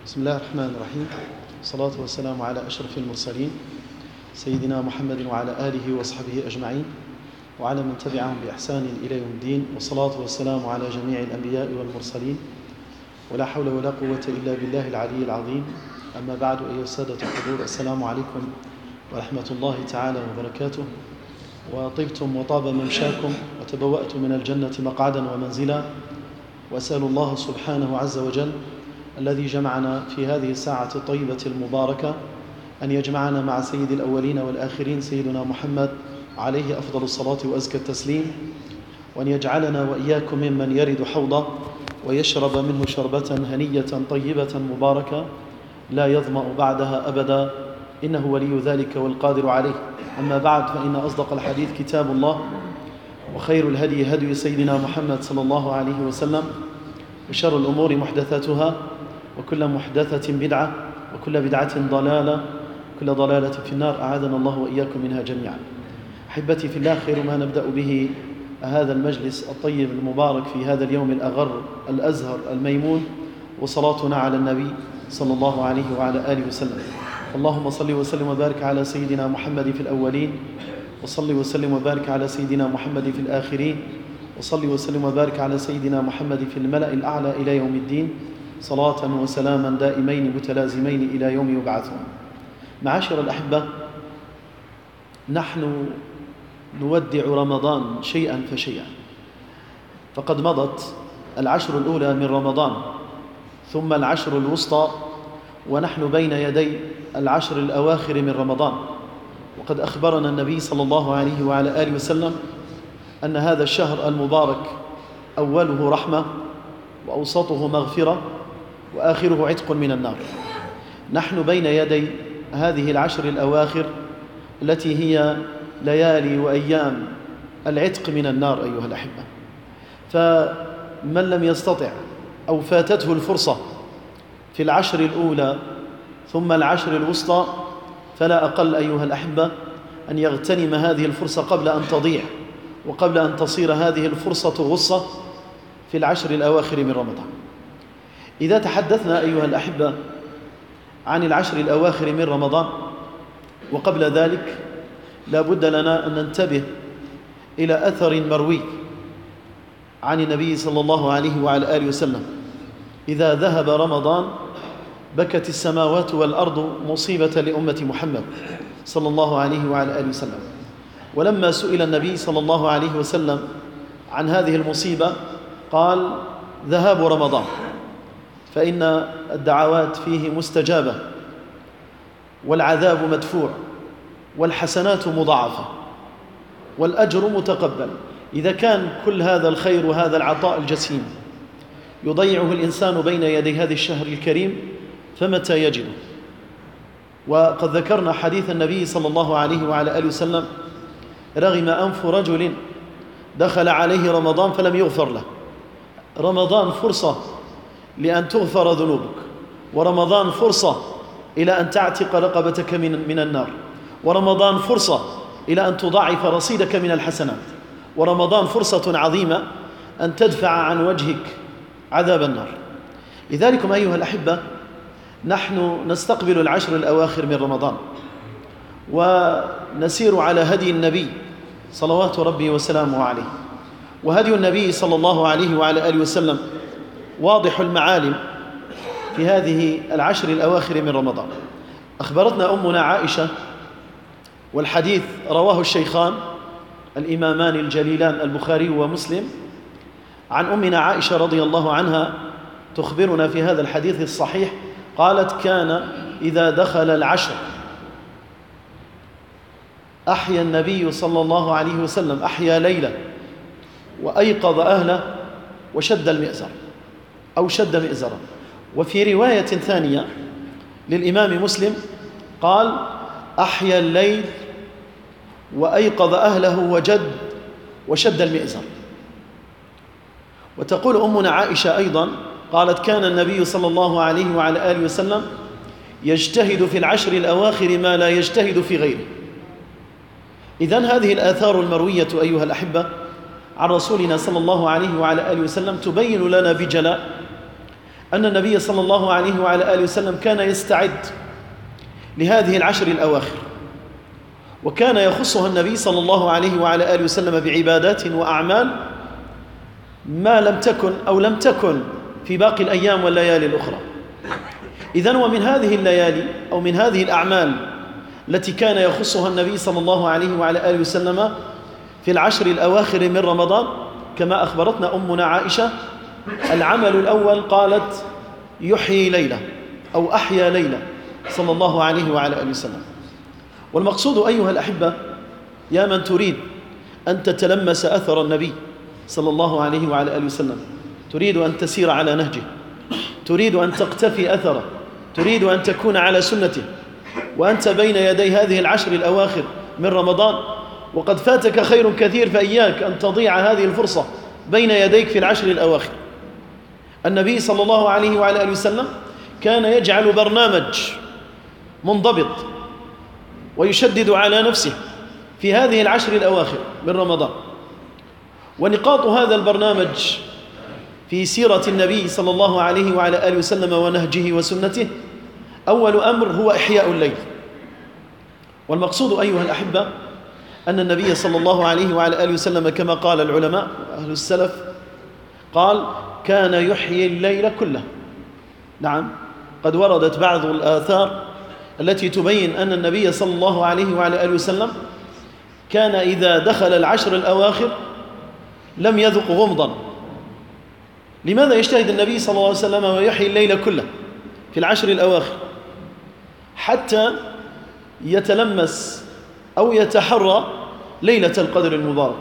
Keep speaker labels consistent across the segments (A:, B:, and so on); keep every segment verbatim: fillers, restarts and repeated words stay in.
A: بسم الله الرحمن الرحيم. الصلاة والسلام على أشرف المرسلين سيدنا محمد وعلى آله وصحبه أجمعين وعلى من تبعهم بإحسان إلى يوم الدين، والصلاة والسلام على جميع الأنبياء والمرسلين، ولا حول ولا قوة إلا بالله العلي العظيم. أما بعد، أيها السادة الحضور، السلام عليكم ورحمة الله تعالى وبركاته. وطبتم وطاب ممشاكم وتبوأتم من الجنة مقعدا ومنزلا، وأسأل الله سبحانه عز وجل الذي جمعنا في هذه الساعة الطيبة المباركة أن يجمعنا مع سيد الأولين والآخرين سيدنا محمد عليه أفضل الصلاة وأزكى التسليم، وأن يجعلنا وإياكم ممن يرد حوضه ويشرب منه شربة هنية طيبة مباركة لا يظمأ بعدها أبدا، إنه ولي ذلك والقادر عليه. أما بعد، فإن أصدق الحديث كتاب الله، وخير الهدي هدي سيدنا محمد صلى الله عليه وسلم، وشر الأمور محدثاتها، وكل محدثة بدعة، وكل بدعة ضلالة، وكل ضلالة في النار، أعاذنا الله وإياكم منها جميعا. أحبتي في الله، خير ما نبدأ به هذا المجلس الطيب المبارك في هذا اليوم الأغر الأزهر الميمون، وصلاتنا على النبي صلى الله عليه وعلى آله وسلم. اللهم صل وسلم وبارك على سيدنا محمد في الأولين، وصل وسلم وبارك على سيدنا محمد في الآخرين، وصل وسلم وبارك على سيدنا محمد في الملأ الأعلى إلى يوم الدين، صلاة وسلاما دائمين متلازمين إلى يوم يبعثون. معاشر الأحبة، نحن نودع رمضان شيئا فشيئا، فقد مضت العشر الأولى من رمضان، ثم العشر الوسطى، ونحن بين يدي العشر الأواخر من رمضان. وقد أخبرنا النبي صلى الله عليه وعلى آله وسلم أن هذا الشهر المبارك أوله رحمة، وأوسطه مغفرة، وآخره عتق من النار. نحن بين يدي هذه العشر الأواخر التي هي ليالي وأيام العتق من النار أيها الأحبة. فمن لم يستطع أو فاتته الفرصة في العشر الأولى ثم العشر الوسطى، فلا أقل أيها الأحبة أن يغتنم هذه الفرصة قبل أن تضيع، وقبل أن تصير هذه الفرصة غصة في العشر الأواخر من رمضان. إذا تحدثنا أيها الأحبة عن العشر الأواخر من رمضان، وقبل ذلك لا بد لنا أن ننتبه إلى أثر مروي عن النبي صلى الله عليه وعلى آله وسلم: إذا ذهب رمضان بكت السماوات والأرض مصيبة لأمة محمد صلى الله عليه وعلى آله وسلم. ولما سئل النبي صلى الله عليه وسلم عن هذه المصيبة قال: ذهاب رمضان، فإن الدعوات فيه مستجابة، والعذاب مدفوع، والحسنات مضاعفة، والأجر متقبل. إذا كان كل هذا الخير وهذا العطاء الجسيم يضيعه الإنسان بين يدي هذا الشهر الكريم، فمتى يجده؟ وقد ذكرنا حديث النبي صلى الله عليه وعلى آله وسلم: رغم أنف رجل دخل عليه رمضان فلم يغفر له. رمضان فرصة لأن تغفر ذنوبك، ورمضان فرصة إلى أن تعتق رقبتك من من النار، ورمضان فرصة إلى أن تضاعف رصيدك من الحسنات، ورمضان فرصة عظيمة أن تدفع عن وجهك عذاب النار. لذلك أيها الأحبة، نحن نستقبل العشر الأواخر من رمضان، ونسير على هدي النبي صلوات ربي وسلامه عليه. وهدي النبي صلى الله عليه وعلى آله وسلم واضح المعالم في هذه العشر الأواخر من رمضان. أخبرتنا أمنا عائشة، والحديث رواه الشيخان الإمامان الجليلان البخاري ومسلم، عن أمنا عائشة رضي الله عنها تخبرنا في هذا الحديث الصحيح، قالت: كان إذا دخل العشر أحيا النبي صلى الله عليه وسلم أحيا ليلة، وأيقظ أهله، وشد المئزر أو شد مئزرا. وفي رواية ثانية للإمام مسلم قال: أحيا الليل وأيقظ أهله وجد وشد المئزر. وتقول أمنا عائشة أيضا، قالت: كان النبي صلى الله عليه وعلى آله وسلم يجتهد في العشر الأواخر ما لا يجتهد في غيره. إذن هذه الآثار المروية أيها الأحبة عن رسولنا صلى الله عليه وعلى آله وسلم تبين لنا بجلاء أن النبي صلى الله عليه وعلى آله وسلم كان يستعد لهذه العشر الأواخر، وكان يخصها النبي صلى الله عليه وعلى آله وسلم بعبادات وأعمال ما لم تكن أو لم تكن في باقي الأيام والليالي الأخرى. إذن ومن هذه الليالي أو من هذه الأعمال التي كان يخصها النبي صلى الله عليه وعلى آله وسلم في العشر الأواخر من رمضان كما أخبرتنا أمنا عائشة، العمل الأول قالت يحيي ليلة أو أحيا ليلة صلى الله عليه وعلى آله وسلم. والمقصود أيها الأحبة يا من تريد أن تتلمس أثر النبي صلى الله عليه وعلى آله وسلم، تريد أن تسير على نهجه، تريد أن تقتفي أثره، تريد أن تكون على سنته، وأنت بين يدي هذه العشر الأواخر من رمضان وقد فاتك خير كثير، فإياك أن تضيع هذه الفرصة بين يديك في العشر الأواخر. النبي صلى الله عليه وعلى آله وسلم كان يجعل برنامج منضبط ويشدد على نفسه في هذه العشر الأواخر من رمضان. ونقاط هذا البرنامج في سيرة النبي صلى الله عليه وعلى آله وسلم ونهجه وسنته، أول أمر هو إحياء الليل. والمقصود أيها الأحبة أن النبي صلى الله عليه وعلى آله وسلم كما قال العلماء أهل السلف قال كان يحيي الليل كله. نعم، قد وردت بعض الآثار التي تبين أن النبي صلى الله عليه وعلى آله وسلم كان إذا دخل العشر الأواخر لم يذق غمضا. لماذا يجتهد النبي صلى الله عليه وسلم ويحيي الليل كله في العشر الأواخر؟ حتى يتلمس أو يتحرى ليلة القدر المبارك.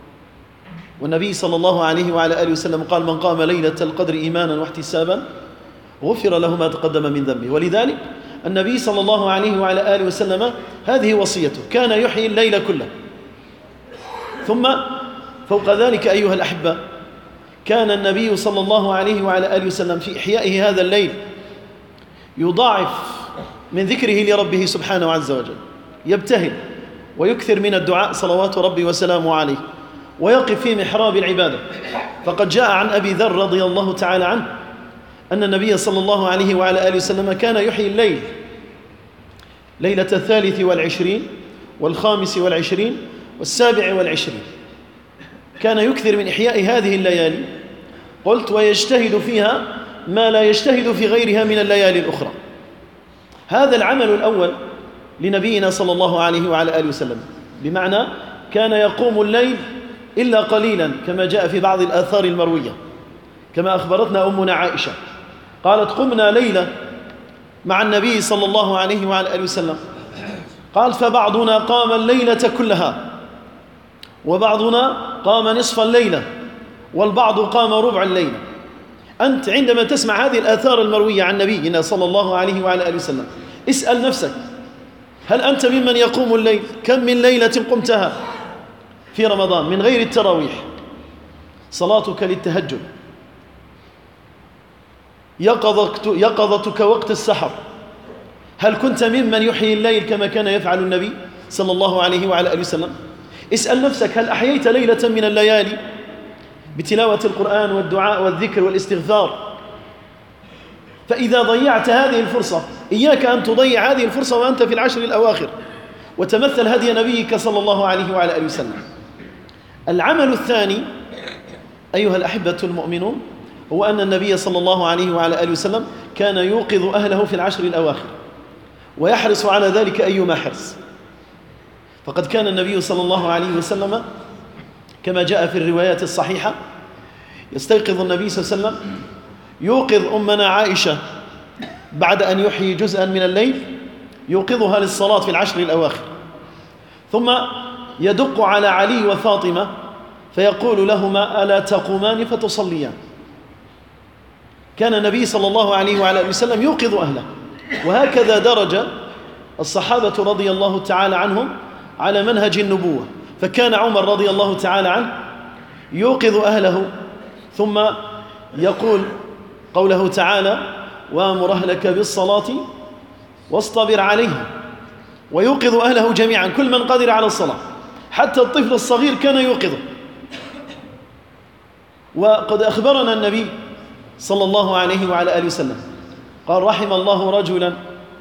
A: والنبي صلى الله عليه وعلى آله وسلم قال من قام ليلة القدر إيمانا واحتسابا غفر له ما تقدم من ذنبه. ولذلك النبي صلى الله عليه وعلى آله وسلم هذه وصيته، كان يحيي الليل كله. ثم فوق ذلك أيها الأحبة كان النبي صلى الله عليه وعلى آله وسلم في إحيائه هذا الليل يضاعف من ذكره لربه سبحانه عز وجل، يبتهل ويكثر من الدعاء صلوات ربي وسلامه عليه، ويقف في محراب العبادة. فقد جاء عن أبي ذر رضي الله تعالى عنه أن النبي صلى الله عليه وعلى آله وسلم كان يحيي الليل ليلة الثالث والعشرين والخامس والعشرين والسابع والعشرين، كان يكثر من إحياء هذه الليالي. قلت ويجتهد فيها ما لا يجتهد في غيرها من الليالي الأخرى. هذا العمل الأول لنبينا صلى الله عليه وعلى آله وسلم، بمعنى كان يقوم الليل إلا قليلا كما جاء في بعض الآثار المروية، كما أخبرتنا أمنا عائشة قالت قمنا ليلة مع النبي صلى الله عليه وعلى آله وسلم، قال فبعضنا قام الليلة كلها وبعضنا قام نصف الليلة والبعض قام ربع الليلة. أنت عندما تسمع هذه الآثار المروية عن نبينا صلى الله عليه وعلى آله وسلم اسأل نفسك هل أنت ممن يقوم الليل؟ كم من ليلة قمتها في رمضان من غير التراويح؟ صلاتك للتهجد، يقظتك وقت السحر، هل كنت ممن يحيي الليل كما كان يفعل النبي صلى الله عليه وعلى آله وسلم؟ اسأل نفسك هل أحييت ليلة من الليالي بتلاوة القرآن والدعاء والذكر والاستغفار؟ فإذا ضيعت هذه الفرصة إياك أن تضيع هذه الفرصة وأنت في العشر الأواخر، وتمثل هدي نبيك صلى الله عليه وعلى آله وسلم. العمل الثاني أيها الأحبة المؤمنون هو أن النبي صلى الله عليه وعلى آله وسلم كان يوقظ أهله في العشر الأواخر ويحرص على ذلك أيما حرص. فقد كان النبي صلى الله عليه وسلم كما جاء في الروايات الصحيحة يستيقظ النبي صلى الله عليه وسلم يوقظ أمنا عائشة بعد أن يحيي جزءا من الليل، يوقظها للصلاة في العشر الأواخر، ثم يدق على علي وفاطمة فيقول لهما ألا تقومان فتصليان. كان النبي صلى الله عليه وعلى آله وسلم يوقظ أهله، وهكذا درج الصحابة رضي الله تعالى عنهم على منهج النبوة. فكان عمر رضي الله تعالى عنه يوقظ أهله ثم يقول قوله تعالى وامر أهلك بالصلاة واصطبر عليها، ويوقظ أهله جميعا كل من قدر على الصلاة، حتى الطفل الصغير كان يوقظه. وقد أخبرنا النبي صلى الله عليه وعلى آله وسلم قال: رحم الله رجلا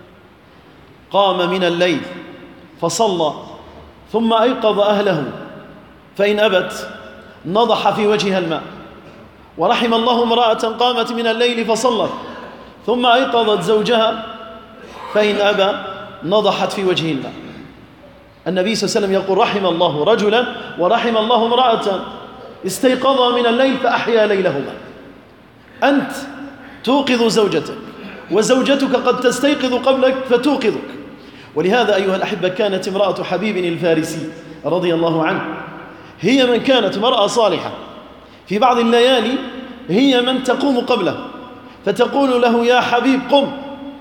A: قام من الليل فصلى ثم أيقظ أهله فإن أبت نضح في وجهها الماء. ورحم الله امرأة قامت من الليل فصلت ثم أيقظت زوجها فإن أبى نضحت في وجهه الماء. النبي صلى الله عليه وسلم يقول: رحم الله رجلا ورحم الله امرأة استيقظا من الليل فأحيا ليلهما. أنت توقظ زوجتك وزوجتك قد تستيقظ قبلك فتوقظك. ولهذا أيها الأحبة كانت امرأة حبيب الفارسي رضي الله عنه هي من كانت مرأة صالحة، في بعض الليالي هي من تقوم قبله فتقول له: يا حبيب قم،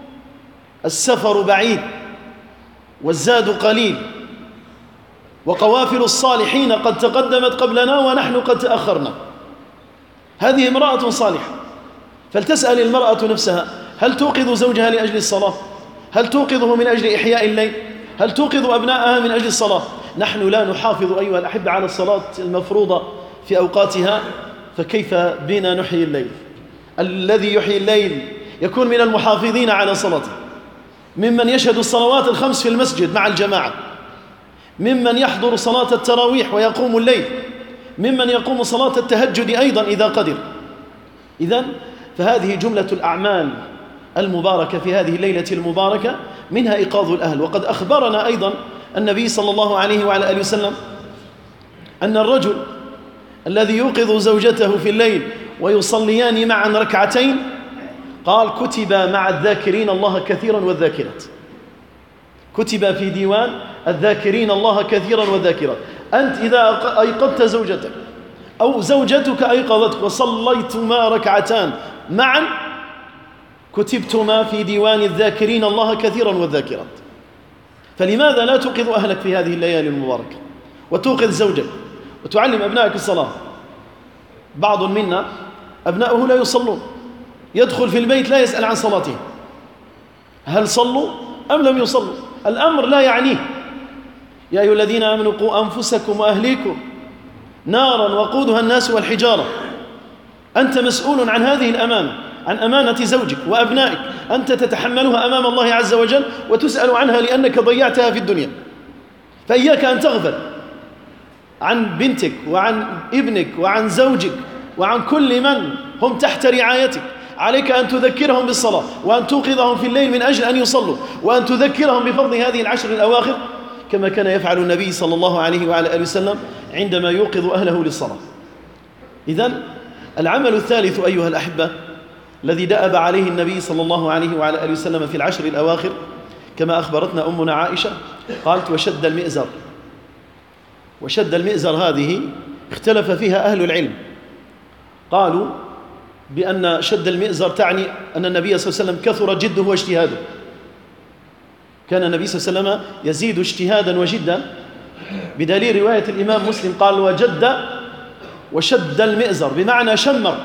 A: السفر بعيد والزاد قليل وقوافل الصالحين قد تقدمت قبلنا ونحن قد تأخرنا. هذه امرأة صالحة. فلتسأل المرأة نفسها: هل توقظ زوجها لأجل الصلاة؟ هل توقظه من أجل إحياء الليل؟ هل توقظ أبنائها من أجل الصلاة؟ نحن لا نحافظ أيها الأحبة على الصلاة المفروضة في أوقاتها، فكيف بنا نحيي الليل؟ الذي يحيي الليل يكون من المحافظين على صلاته، ممن يشهد الصلوات الخمس في المسجد مع الجماعة، ممن يحضر صلاة التراويح ويقوم الليل، ممن يقوم صلاة التهجد أيضا إذا قدر. إذن فهذه جملة الأعمال المباركة في هذه الليلة المباركة، منها إيقاظ الأهل. وقد أخبرنا أيضا النبي صلى الله عليه وعلى آله وسلم أن الرجل الذي يوقظ زوجته في الليل ويصليان معا ركعتين قال: كتب مع الذاكرين الله كثيرا والذاكرات. كتب في ديوان الذاكرين الله كثيرا والذاكرات. أنت إذا أيقظت زوجتك أو زوجتك أيقظتك وصليتما ركعتان معا كتبتما في ديوان الذاكرين الله كثيرا والذاكرات. فلماذا لا توقظ أهلك في هذه الليالي المباركة وتوقظ زوجك وتعلم أبنائك الصلاة؟ بعض منا أبناؤه لا يصلون، يدخل في البيت لا يسأل عن صلاتهم، هل صلوا أم لم يصلوا؟ الأمر لا يعنيه. يا أيها الذين آمنوا قوا أنفسكم وأهليكم نارا وقودها الناس والحجارة. أنت مسؤول عن هذه الأمانة، عن أمانة زوجك وأبنائك، أنت تتحملها أمام الله عز وجل وتسأل عنها لأنك ضيعتها في الدنيا. فإياك أن تغفل عن بنتك وعن ابنك وعن زوجك وعن كل من هم تحت رعايتك. عليك أن تذكرهم بالصلاة وأن توقظهم في الليل من أجل أن يصلوا، وأن تذكرهم بفضل هذه العشر الأواخر كما كان يفعل النبي صلى الله عليه وعلى آله وسلم عندما يوقظ أهله للصلاة. إذن العمل الثالث أيها الأحبة الذي دأب عليه النبي صلى الله عليه وعلى آله وسلم في العشر الأواخر كما أخبرتنا أمنا عائشة قالت: وشد المئزر. وشد المئزر هذه اختلف فيها أهل العلم، قالوا بأن شد المئزر تعني أن النبي صلى الله عليه وسلم كثر جده واجتهاده. كان النبي صلى الله عليه وسلم يزيد اجتهادا وجدا، بدليل رواية الإمام مسلم قال: وجد وشد المئزر، بمعنى شمر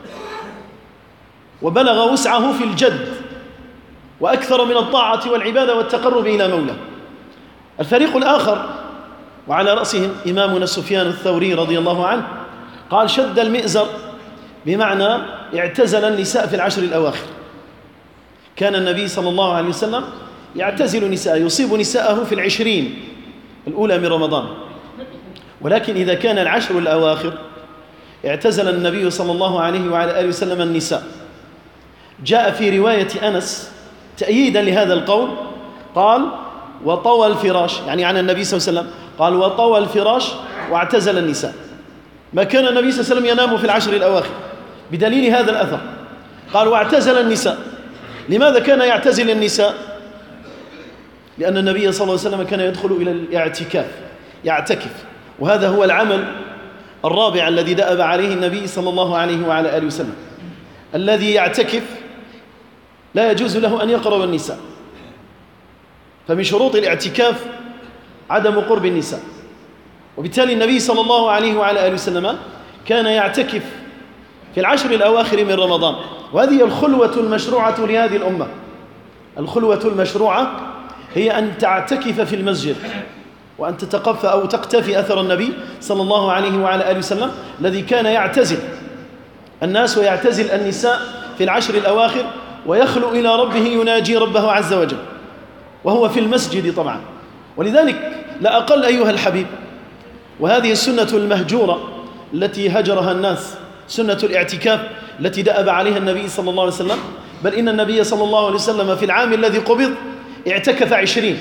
A: وبلغ وسعه في الجد وأكثر من الطاعة والعبادة والتقرب إلى مولاه. الفريق الآخر وعلى رأسهم إمامنا سفيان الثوري رضي الله عنه قال: شد المئزر بمعنى اعتزل النساء في العشر الأواخر. كان النبي صلى الله عليه وسلم يعتزل نساءه، يصيب نساءه في العشرين الأولى من رمضان، ولكن إذا كان العشر الأواخر اعتزل النبي صلى الله عليه وعلى آله وسلم النساء. جاء في رواية أنس تأييدا لهذا القول قال: وطوى الفراش، يعني عن النبي صلى الله عليه وسلم قال: وطوى الفراش واعتزل النساء. ما كان النبي صلى الله عليه وسلم ينام في العشر الأواخر، بدليل هذا الأثر قال: واعتزل النساء. لماذا كان يعتزل النساء؟ لأن النبي صلى الله عليه وسلم كان يدخل إلى الاعتكاف، يعتكف، وهذا هو العمل الرابع الذي دأب عليه النبي صلى الله عليه وعلى آله وسلم. الذي يعتكف لا يجوز له أن يقرب النساء، فمن شروط الاعتكاف عدم قرب النساء. وبالتالي النبي صلى الله عليه وعلى آله وسلم كان يعتكف في العشر الأواخر من رمضان، وهذه الخلوة المشروعة لهذه الأمة. الخلوة المشروعة هي أن تعتكف في المسجد وأن تتقفى أو تقتفي أثر النبي صلى الله عليه وعلى آله وسلم الذي كان يعتزل الناس ويعتزل النساء في العشر الأواخر ويخلو إلى ربه يناجي ربه عز وجل وهو في المسجد طبعا. ولذلك لا أقل أيها الحبيب، وهذه السنة المهجورة التي هجرها الناس، سنة الاعتكاف التي دأب عليها النبي صلى الله عليه وسلم، بل إن النبي صلى الله عليه وسلم في العام الذي قبض اعتكف عشرين.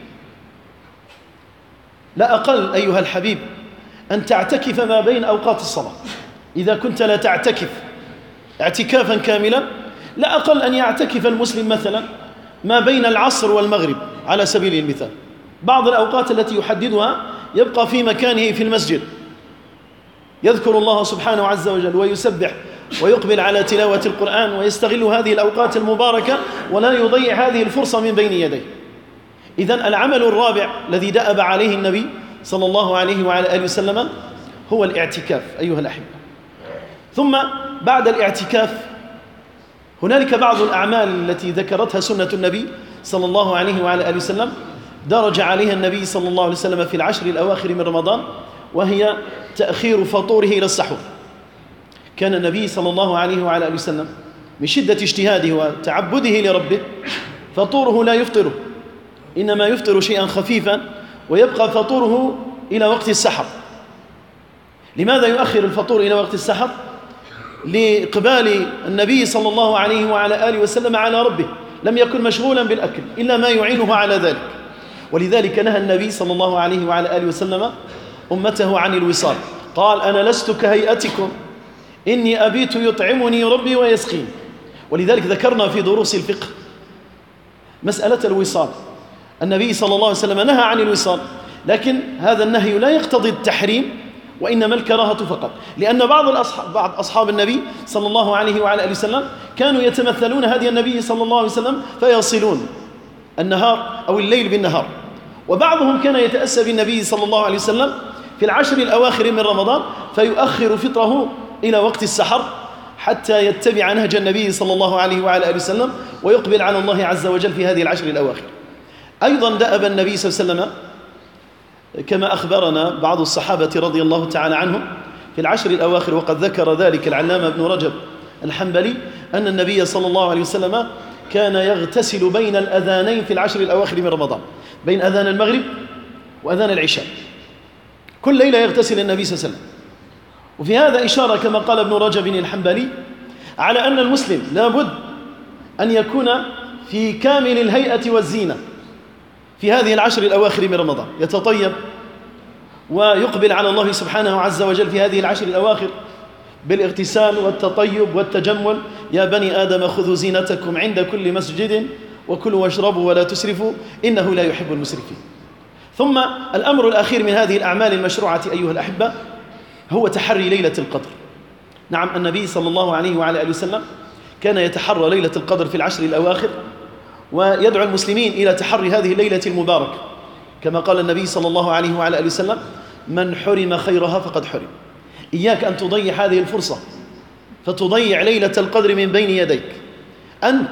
A: لا أقل أيها الحبيب أن تعتكف ما بين أوقات الصلاة. إذا كنت لا تعتكف اعتكافا كاملا، لا أقل أن يعتكف المسلم مثلا ما بين العصر والمغرب على سبيل المثال. بعض الأوقات التي يحددها يبقى في مكانه في المسجد يذكر الله سبحانه عز وجل ويسبح ويقبل على تلاوة القرآن ويستغل هذه الأوقات المباركة ولا يضيع هذه الفرصة من بين يديه. إذن العمل الرابع الذي دأب عليه النبي صلى الله عليه وعلى آله وسلم هو الاعتكاف أيها الأحبة. ثم بعد الاعتكاف هنالك بعض الأعمال التي ذكرتها سنة النبي صلى الله عليه وعلى آله وسلم درج عليها النبي صلى الله عليه وسلم في العشر الأواخر من رمضان، وهي تأخير فطوره إلى السحور. كان النبي صلى الله عليه وعلى آله وسلم من شدة اجتهاده وتعبده لربه فطوره لا يفطره، إنما يفطر شيئا خفيفا ويبقى فطوره إلى وقت السحر. لماذا يؤخر الفطور إلى وقت السحر؟ لإقبال النبي صلى الله عليه وعلى آله وسلم على ربه، لم يكن مشغولا بالأكل إلا ما يعينه على ذلك. ولذلك نهى النبي صلى الله عليه وعلى آله وسلم أمته عن الوصال، قال: أنا لست كهيئتكم إني أبيت يطعمني ربي ويسقين. ولذلك ذكرنا في دروس الفقه مسألة الوصال. النبي صلى الله عليه وسلم نهى عن الوصال، لكن هذا النهي لا يقتضي التحريم وإنما الكراهة فقط، لأن بعض الأصحاب بعض أصحاب النبي صلى الله عليه وعلى آله وسلم كانوا يتمثلون هدي النبي صلى الله عليه وسلم فيصلون النهار أو الليل بالنهار، وبعضهم كان يتأسى بالنبي صلى الله عليه وسلم في العشر الأواخر من رمضان فيؤخر فطره إلى وقت السحر حتى يتبع نهج النبي صلى الله عليه وعلى آله وسلم ويقبل على الله عز وجل في هذه العشر الأواخر. أيضا دأب النبي صلى الله عليه وسلم كما أخبرنا بعض الصحابة رضي الله تعالى عنهم في العشر الأواخر، وقد ذكر ذلك العلامة ابن رجب الحنبلي، أن النبي صلى الله عليه وسلم كان يغتسل بين الأذانين في العشر الأواخر من رمضان، بين أذان المغرب وأذان العشاء، كل ليلة يغتسل النبي صلى الله عليه وسلم. وفي هذا إشارة كما قال ابن رجب الحنبلي على أن المسلم لابد أن يكون في كامل الهيئة والزينة في هذه العشر الأواخر من رمضان، يتطيب ويقبل على الله سبحانه عز وجل في هذه العشر الأواخر بالاغتسال والتطيب والتجمل. يا بني آدم خذوا زينتكم عند كل مسجد وكلوا واشربوا ولا تسرفوا إنه لا يحب المسرفين. ثم الأمر الأخير من هذه الأعمال المشروعة أيها الأحبة هو تحري ليلة القدر. نعم، النبي صلى الله عليه وعلى آله وسلم كان يتحرى ليلة القدر في العشر الأواخر ويدعو المسلمين إلى تحري هذه الليلة المباركة، كما قال النبي صلى الله عليه وعلى آله وسلم: من حرم خيرها فقد حرم. إياك أن تضيع هذه الفرصة فتضيع ليلة القدر من بين يديك. أنت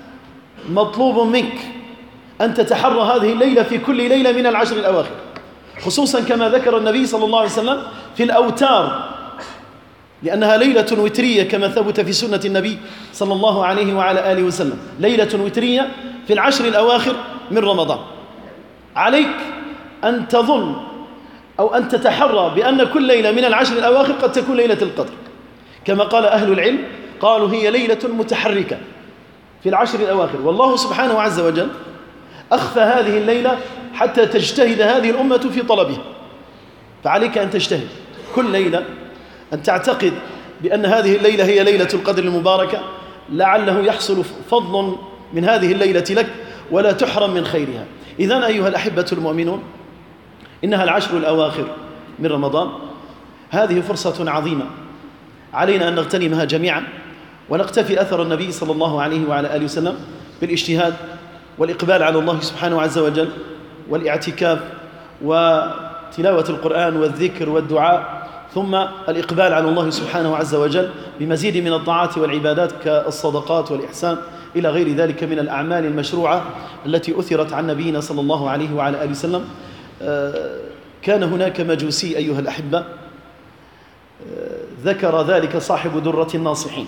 A: مطلوب منك أن تتحرى هذه الليلة في كل ليلة من العشر الأواخر، خصوصا كما ذكر النبي صلى الله عليه وسلم في الأوتار، لأنها ليلة وترية كما ثبت في سنة النبي صلى الله عليه وعلى آله وسلم، ليلة وترية في العشر الأواخر من رمضان. عليك أن تظن أو أن تتحرى بأن كل ليلة من العشر الأواخر قد تكون ليلة القدر، كما قال أهل العلم، قالوا هي ليلة متحركة في العشر الأواخر، والله سبحانه عز وجل أخفى هذه الليلة حتى تجتهد هذه الأمة في طلبها. فعليك أن تجتهد كل ليلة، أن تعتقد بأن هذه الليلة هي ليلة القدر المباركة، لعله يحصل فضل من هذه الليلة لك ولا تحرم من خيرها. إذن أيها الأحبة المؤمنون، إنها العشر الأواخر من رمضان، هذه فرصة عظيمة علينا أن نغتنمها جميعا ونقتفي أثر النبي صلى الله عليه وعلى آله وسلم بالاجتهاد والإقبال على الله سبحانه عز وجل والاعتكاف وتلاوة القرآن والذكر والدعاء، ثم الإقبال على الله سبحانه عز وجل بمزيد من الطاعات والعبادات كالصدقات والإحسان إلى غير ذلك من الأعمال المشروعة التي أثرت عن نبينا صلى الله عليه وعلى آله وسلم. كان هناك مجوسي أيها الأحبة ذكر ذلك صاحب درة الناصحين.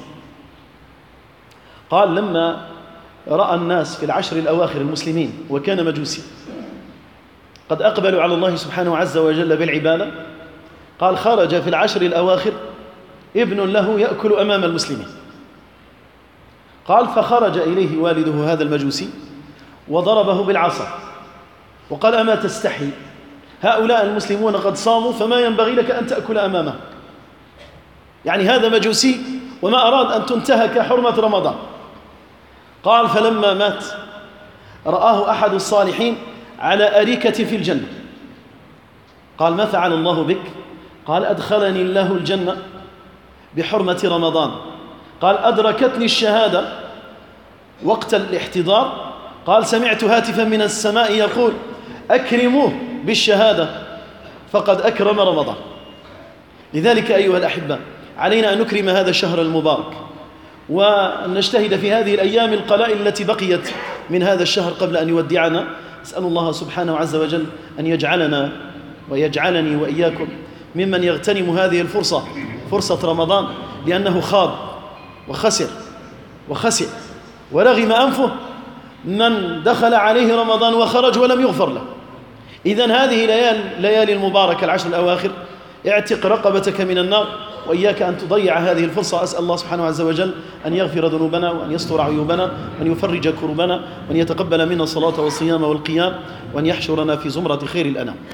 A: قال لما رأى الناس في العشر الأواخر المسلمين وكان مجوسي قد أقبلوا على الله سبحانه عز وجل بالعبادة، قال خرج في العشر الأواخر ابن له يأكل أمام المسلمين. قال فخرج إليه والده هذا المجوسي وضربه بالعصا وقال أما تستحي، هؤلاء المسلمون قد صاموا فما ينبغي لك أن تأكل أمامه. يعني هذا مجوسي وما أراد أن تنتهك حرمة رمضان. قال فلما مات رآه أحد الصالحين على أريكة في الجنة. قال ما فعل الله بك؟ قال أدخلني الله الجنة بحرمة رمضان. قال أدركتني الشهادة وقت الاحتضار. قال سمعت هاتفا من السماء يقول أكرموه بالشهادة فقد أكرم رمضان. لذلك أيها الأحبة علينا أن نكرم هذا الشهر المبارك وأن نجتهد في هذه الأيام القلائل التي بقيت من هذا الشهر قبل أن يودعنا. أسأل الله سبحانه عز وجل أن يجعلنا ويجعلني وإياكم ممن يغتنم هذه الفرصة، فرصة رمضان، لأنه خاض وخسر وخسر ورغم أنفه من دخل عليه رمضان وخرج ولم يغفر له. إذن هذه ليالي المباركة العشر الأواخر اعتق رقبتك من النار وإياك أن تضيع هذه الفرصة. أسأل الله سبحانه عز وجل أن يغفر ذنوبنا وأن يستر عيوبنا وأن يفرج كربنا وأن يتقبل منا الصلاة والصيام والقيام وأن يحشرنا في زمرة خير الأنام.